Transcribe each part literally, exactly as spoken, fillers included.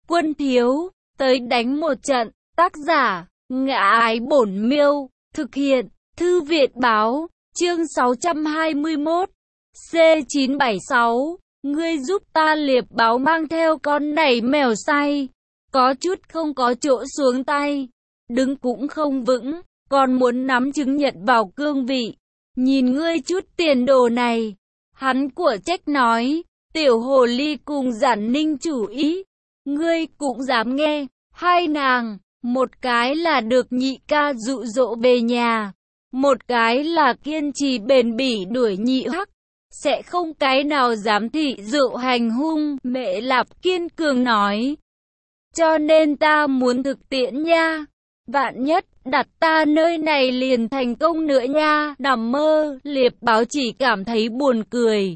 Quân thiếu, tới đánh một trận. Tác giả, Ngạ Ái Bổn Miêu. Thực hiện, Thư viện báo. Chương sáu trăm hai mươi mốt. C chín bảy sáu. Ngươi giúp ta. Liệp báo mang theo con này mèo say. Có chút không có chỗ xuống tay. Đứng cũng không vững. Còn muốn nắm chứng nhận vào cương vị. Nhìn ngươi chút tiền đồ này. Hắn của trách nói. Tiểu hồ ly cùng Giản Ninh chủ ý. Ngươi cũng dám nghe. Hai nàng. Một cái là được nhị ca dụ dỗ về nhà. Một cái là kiên trì bền bỉ đuổi nhị hắc. Sẽ không cái nào dám thị dụ hành hung. Mẹ Lạp kiên cường nói. Cho nên ta muốn thực tiễn nha. Vạn nhất đặt ta nơi này liền thành công nữa nha. Nằm mơ. Liệp báo chỉ cảm thấy buồn cười.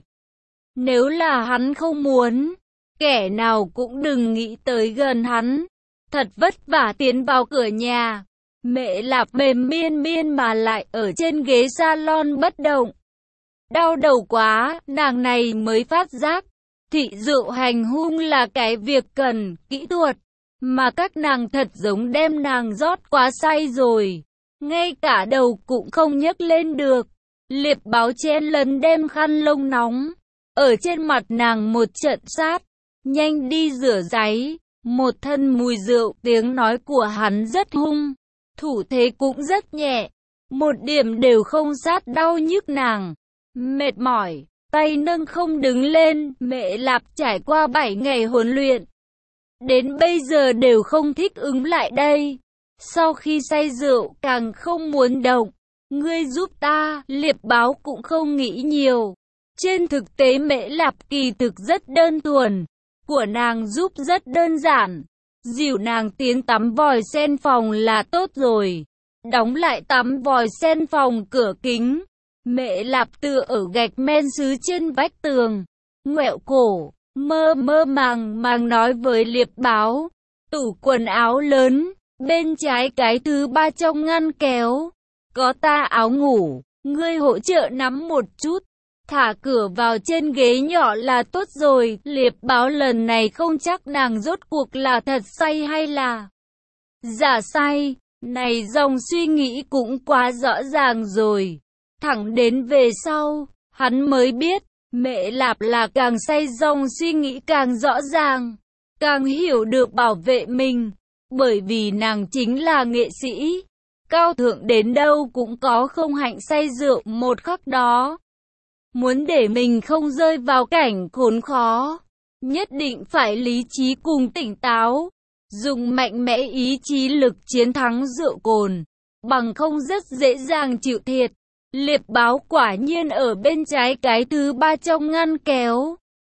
Nếu là hắn không muốn, kẻ nào cũng đừng nghĩ tới gần hắn. Thật vất vả tiến vào cửa nhà. Mẹ Lạp mềm miên miên mà lại ở trên ghế salon bất động. Đau đầu quá, nàng này mới phát giác. Thị dụ hành hung là cái việc cần kỹ thuật. Mà các nàng thật giống đem nàng rót quá say rồi. Ngay cả đầu cũng không nhấc lên được. Liệp báo chen lấn đem khăn lông nóng. Ở trên mặt nàng một trận sát. Nhanh đi rửa giấy. Một thân mùi rượu. Tiếng nói của hắn rất hung. Thủ thế cũng rất nhẹ. Một điểm đều không sát đau nhức nàng. Mệt mỏi. Tay nâng không đứng lên. Mẹ Lạp trải qua bảy ngày huấn luyện. Đến bây giờ đều không thích ứng lại đây. Sau khi say rượu càng không muốn động. Ngươi giúp ta. Liệp báo cũng không nghĩ nhiều. Trên thực tế Mễ Lạp kỳ thực rất đơn thuần. Của nàng giúp rất đơn giản. Dìu nàng tiến tắm vòi sen phòng là tốt rồi. Đóng lại tắm vòi sen phòng cửa kính. Mễ Lạp tựa ở gạch men sứ trên vách tường. Ngoẹo cổ. Mơ mơ màng màng nói với Liệp báo. Tủ quần áo lớn. Bên trái cái thứ ba trong ngăn kéo. Có ta áo ngủ. Ngươi hỗ trợ nắm một chút. Thả cửa vào trên ghế nhỏ là tốt rồi. Liệp báo lần này không chắc nàng rốt cuộc là thật say hay là giả say. Này dòng suy nghĩ cũng quá rõ ràng rồi. Thẳng đến về sau, hắn mới biết, Mẹ Lạp là càng say dòng suy nghĩ càng rõ ràng. Càng hiểu được bảo vệ mình. Bởi vì nàng chính là nghệ sĩ. Cao thượng đến đâu cũng có không hạnh say rượu một khắc đó. Muốn để mình không rơi vào cảnh khốn khó, nhất định phải lý trí cùng tỉnh táo, dùng mạnh mẽ ý chí lực chiến thắng rượu cồn, bằng không rất dễ dàng chịu thiệt. Liệp báo quả nhiên ở bên trái cái thứ ba trong ngăn kéo.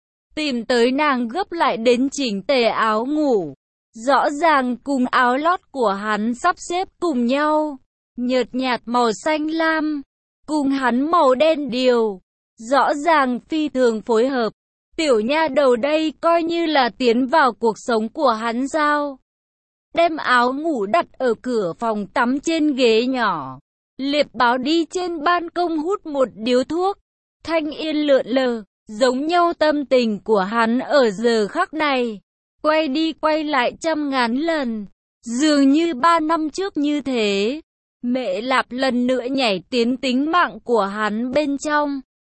Tìm tới nàng gấp lại đến chỉnh tề áo ngủ, rõ ràng cùng áo lót của hắn sắp xếp cùng nhau, nhợt nhạt màu xanh lam, cùng hắn màu đen điều. Rõ ràng phi thường phối hợp. Tiểu nha đầu đây coi như là tiến vào cuộc sống của hắn sao. Đem áo ngủ đặt ở cửa phòng tắm trên ghế nhỏ. Liệp báo đi trên ban công hút một điếu thuốc. Thanh yên lượn lờ. Giống nhau tâm tình của hắn ở giờ khắc này. Quay đi quay lại trăm ngàn lần. Dường như ba năm trước như thế. Mẹ Lạp lần nữa nhảy tiến tính mạng của hắn bên trong.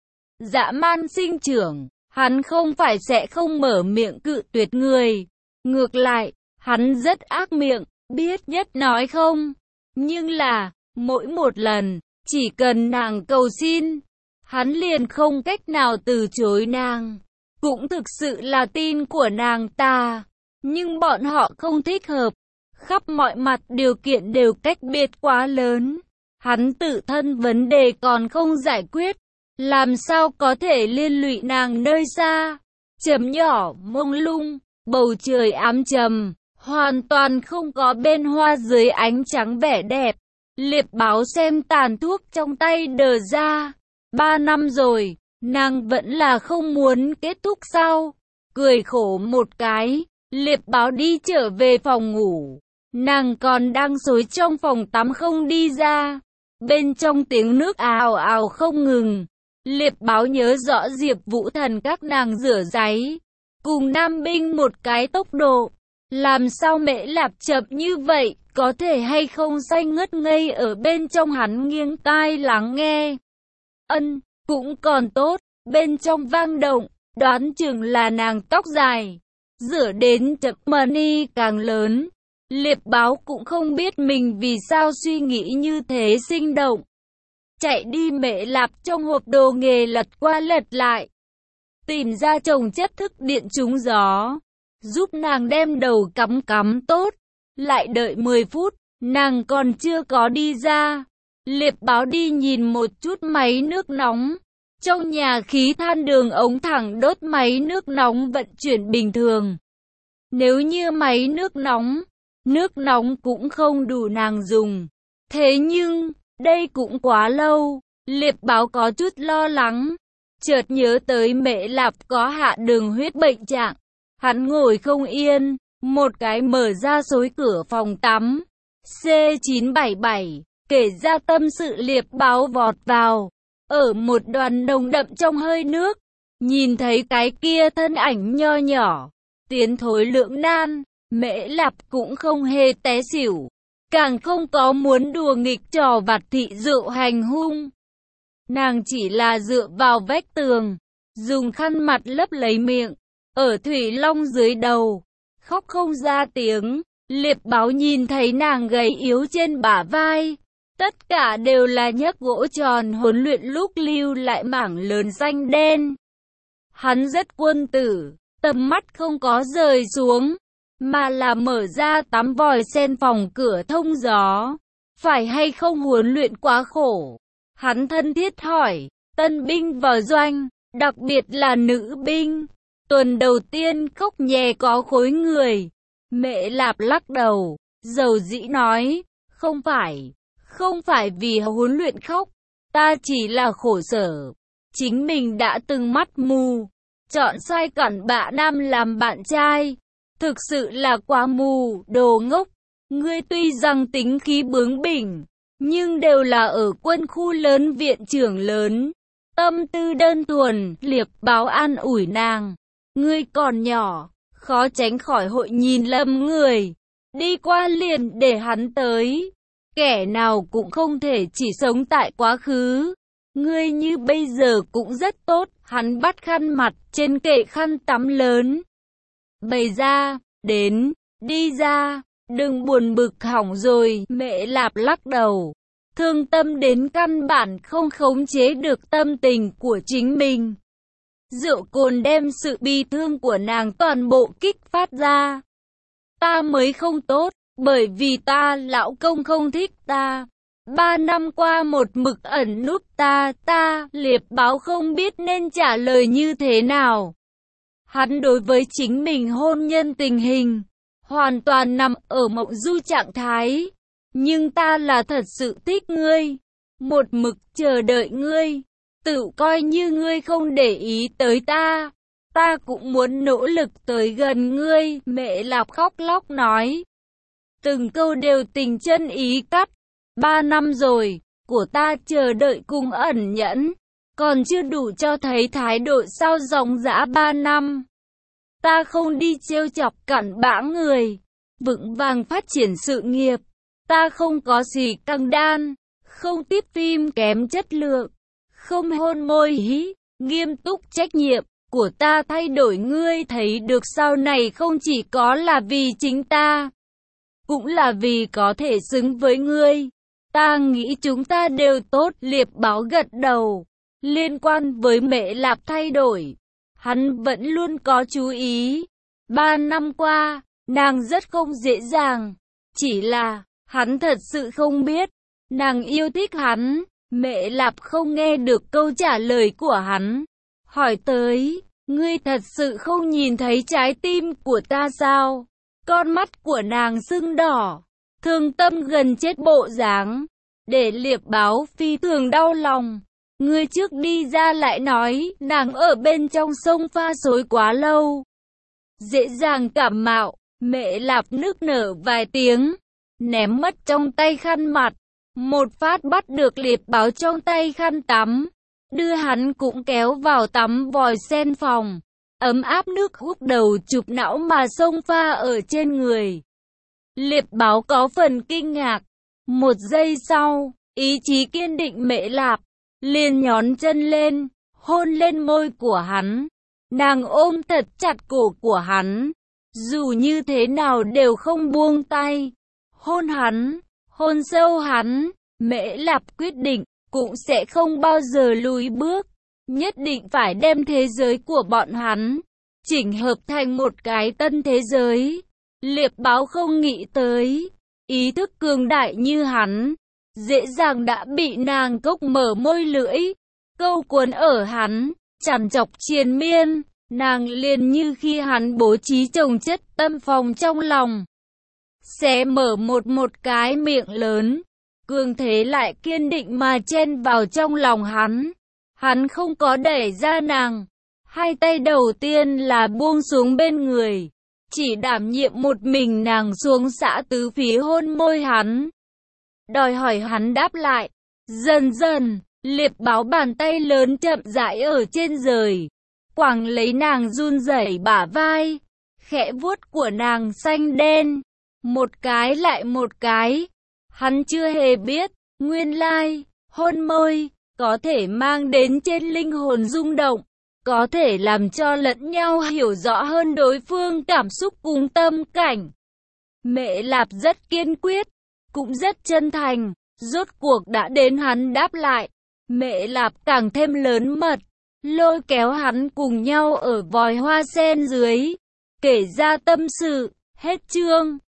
Dã man sinh trưởng, hắn không phải sẽ không mở miệng cự tuyệt người. Ngược lại, hắn rất ác miệng, biết nhất nói không. Nhưng là, mỗi một lần, chỉ cần nàng cầu xin, hắn liền không cách nào từ chối nàng. Cũng thực sự là tin của nàng ta. Nhưng bọn họ không thích hợp. Khắp mọi mặt điều kiện đều cách biệt quá lớn. Hắn tự thân vấn đề còn không giải quyết. Làm sao có thể liên lụy nàng nơi xa. Chấm nhỏ mông lung, bầu trời ám trầm, hoàn toàn không có bên hoa dưới ánh trắng vẻ đẹp. Liệp báo xem tàn thuốc trong tay đờ ra. Ba năm rồi, nàng vẫn là không muốn kết thúc sao? Cười khổ một cái, Liệp báo đi trở về phòng ngủ. Nàng còn đang xối trong phòng tắm không đi ra. Bên trong tiếng nước ào ào không ngừng. Liệp báo nhớ rõ Diệp Vũ Thần các nàng rửa giấy. Cùng Nam Binh một cái tốc độ. Làm sao Mễ Lạp chậm như vậy, có thể hay không say ngất ngây ở bên trong. Hắn nghiêng tai lắng nghe. Ân, cũng còn tốt, bên trong vang động, đoán chừng là nàng tóc dài. Rửa đến chậm money càng lớn. Liệp báo cũng không biết mình vì sao suy nghĩ như thế sinh động. Chạy đi Mễ Lạp trong hộp đồ nghề lật qua lật lại. Tìm ra chồng chất thức điện trúng gió. Giúp nàng đem đầu cắm cắm tốt. Lại đợi mười phút, nàng còn chưa có đi ra. Liệp báo đi nhìn một chút máy nước nóng. Trong nhà khí than đường ống thẳng đốt, máy nước nóng vận chuyển bình thường. Nếu như máy nước nóng, nước nóng cũng không đủ nàng dùng. Thế nhưng, đây cũng quá lâu. Liệp báo có chút lo lắng. Chợt nhớ tới Mễ Lạp có hạ đường huyết bệnh trạng. Hắn ngồi không yên, một cái mở ra xối cửa phòng tắm. C chín bảy bảy, kể ra tâm sự. Liệp báo vọt vào, ở một đoàn nồng đậm trong hơi nước. Nhìn thấy cái kia thân ảnh nho nhỏ, tiến thối lưỡng nan, Mễ Lạp cũng không hề té xỉu. Càng không có muốn đùa nghịch trò vặt thị rượu hành hung. Nàng chỉ là dựa vào vách tường, dùng khăn mặt lấp lấy miệng, ở thủy long dưới đầu, khóc không ra tiếng. Liệp báo nhìn thấy nàng gầy yếu trên bả vai, tất cả đều là nhấc gỗ tròn huấn luyện lúc lưu lại mảng lớn xanh đen. Hắn rất quân tử, tầm mắt không có rời xuống, mà là mở ra tắm vòi sen phòng cửa thông gió. Phải hay không huấn luyện quá khổ? Hắn thân thiết hỏi. Tân binh vào doanh, đặc biệt là nữ binh, tuần đầu tiên khóc nhè có khối người. Mễ Lạp lắc đầu, dầu dĩ nói, không phải, không phải vì huấn luyện khóc, ta chỉ là khổ sở. Chính mình đã từng mắt mù, chọn sai cặn bạ nam làm bạn trai. Thực sự là quá mù, đồ ngốc. Ngươi tuy rằng tính khí bướng bỉnh, nhưng đều là ở quân khu lớn, viện trưởng lớn. Tâm tư đơn thuần. Liệp báo an ủi nàng. Ngươi còn nhỏ, khó tránh khỏi hội nhìn lầm người. Đi qua liền để hắn tới. Kẻ nào cũng không thể chỉ sống tại quá khứ. Ngươi như bây giờ cũng rất tốt. Hắn bắt khăn mặt trên kệ khăn tắm lớn, bày ra, đến, đi ra, đừng buồn bực hỏng rồi. Mễ Lạp lắc đầu, thương tâm đến căn bản không khống chế được tâm tình của chính mình. Rượu cồn đem sự bi thương của nàng toàn bộ kích phát ra. Ta mới không tốt, bởi vì ta lão công không thích ta. Ba năm qua một mực ẩn núp ta, ta, Liệp báo không biết nên trả lời như thế nào. Hắn đối với chính mình hôn nhân tình hình, hoàn toàn nằm ở mộng du trạng thái. Nhưng ta là thật sự thích ngươi, một mực chờ đợi ngươi, tự coi như ngươi không để ý tới ta. Ta cũng muốn nỗ lực tới gần ngươi. Mễ Lạp khóc lóc nói. Từng câu đều tình chân ý cắt. Ba năm rồi, của ta chờ đợi cùng ẩn nhẫn, còn chưa đủ cho thấy thái độ sao dòng dã ba năm. Ta không đi trêu chọc cặn bã người, vững vàng phát triển sự nghiệp. Ta không có gì căng đan, không tiếp phim kém chất lượng, không hôn môi hí, nghiêm túc trách nhiệm của ta thay đổi ngươi thấy được sau này không chỉ có là vì chính ta, cũng là vì có thể xứng với ngươi. Ta nghĩ chúng ta đều tốt. Liệp báo gật đầu. Liên quan với Mễ Lạp thay đổi, hắn vẫn luôn có chú ý. Ba năm qua, nàng rất không dễ dàng. Chỉ là, hắn thật sự không biết, nàng yêu thích hắn. Mễ Lạp không nghe được câu trả lời của hắn. Hỏi tới, ngươi thật sự không nhìn thấy trái tim của ta sao? Con mắt của nàng sưng đỏ, thương tâm gần chết bộ dáng, để Liệp báo phi thường đau lòng. Ngươi trước đi ra lại nói, nàng ở bên trong sông pha xối quá lâu, dễ dàng cảm mạo. Mễ Lạp nức nở vài tiếng, ném mất trong tay khăn mặt, một phát bắt được Liệp báo trong tay khăn tắm, đưa hắn cũng kéo vào tắm vòi sen phòng. ấm áp nước hút đầu chụp não mà xông pha ở trên người. Liệp báo có phần kinh ngạc. Một giây sau, ý chí kiên định Mễ Lạp liền nhón chân lên, hôn lên môi của hắn. Nàng ôm thật chặt cổ của hắn, dù như thế nào đều không buông tay. Hôn hắn, hôn sâu hắn. Mễ Lạp quyết định, cũng sẽ không bao giờ lùi bước. Nhất định phải đem thế giới của bọn hắn chỉnh hợp thành một cái tân thế giới. Liệp báo không nghĩ tới, ý thức cường đại như hắn, dễ dàng đã bị nàng cốc mở môi lưỡi, câu cuốn ở hắn, chằn chọc triền miên. Nàng liền như khi hắn bố trí chồng chất tâm phòng trong lòng, sẽ mở một một cái miệng lớn, cường thế lại kiên định mà chen vào trong lòng hắn. Hắn không có đẩy ra nàng, hai tay đầu tiên là buông xuống bên người, chỉ đảm nhiệm một mình nàng xuống xạ tứ phía hôn môi hắn, đòi hỏi hắn đáp lại. Dần dần, liệp báo bàn tay lớn chậm rãi ở trên rời, quàng lấy nàng run rẩy bả vai, khẽ vuốt của nàng xanh đen, một cái lại một cái. Hắn chưa hề biết, nguyên lai, hôn môi có thể mang đến trên linh hồn rung động, có thể làm cho lẫn nhau hiểu rõ hơn đối phương cảm xúc cùng tâm cảnh. Mễ Lạp rất kiên quyết, cũng rất chân thành, rốt cuộc đã đến hắn đáp lại. Mễ Lạp càng thêm lớn mật, lôi kéo hắn cùng nhau ở vòi hoa sen dưới, kể ra tâm sự. Hết chương.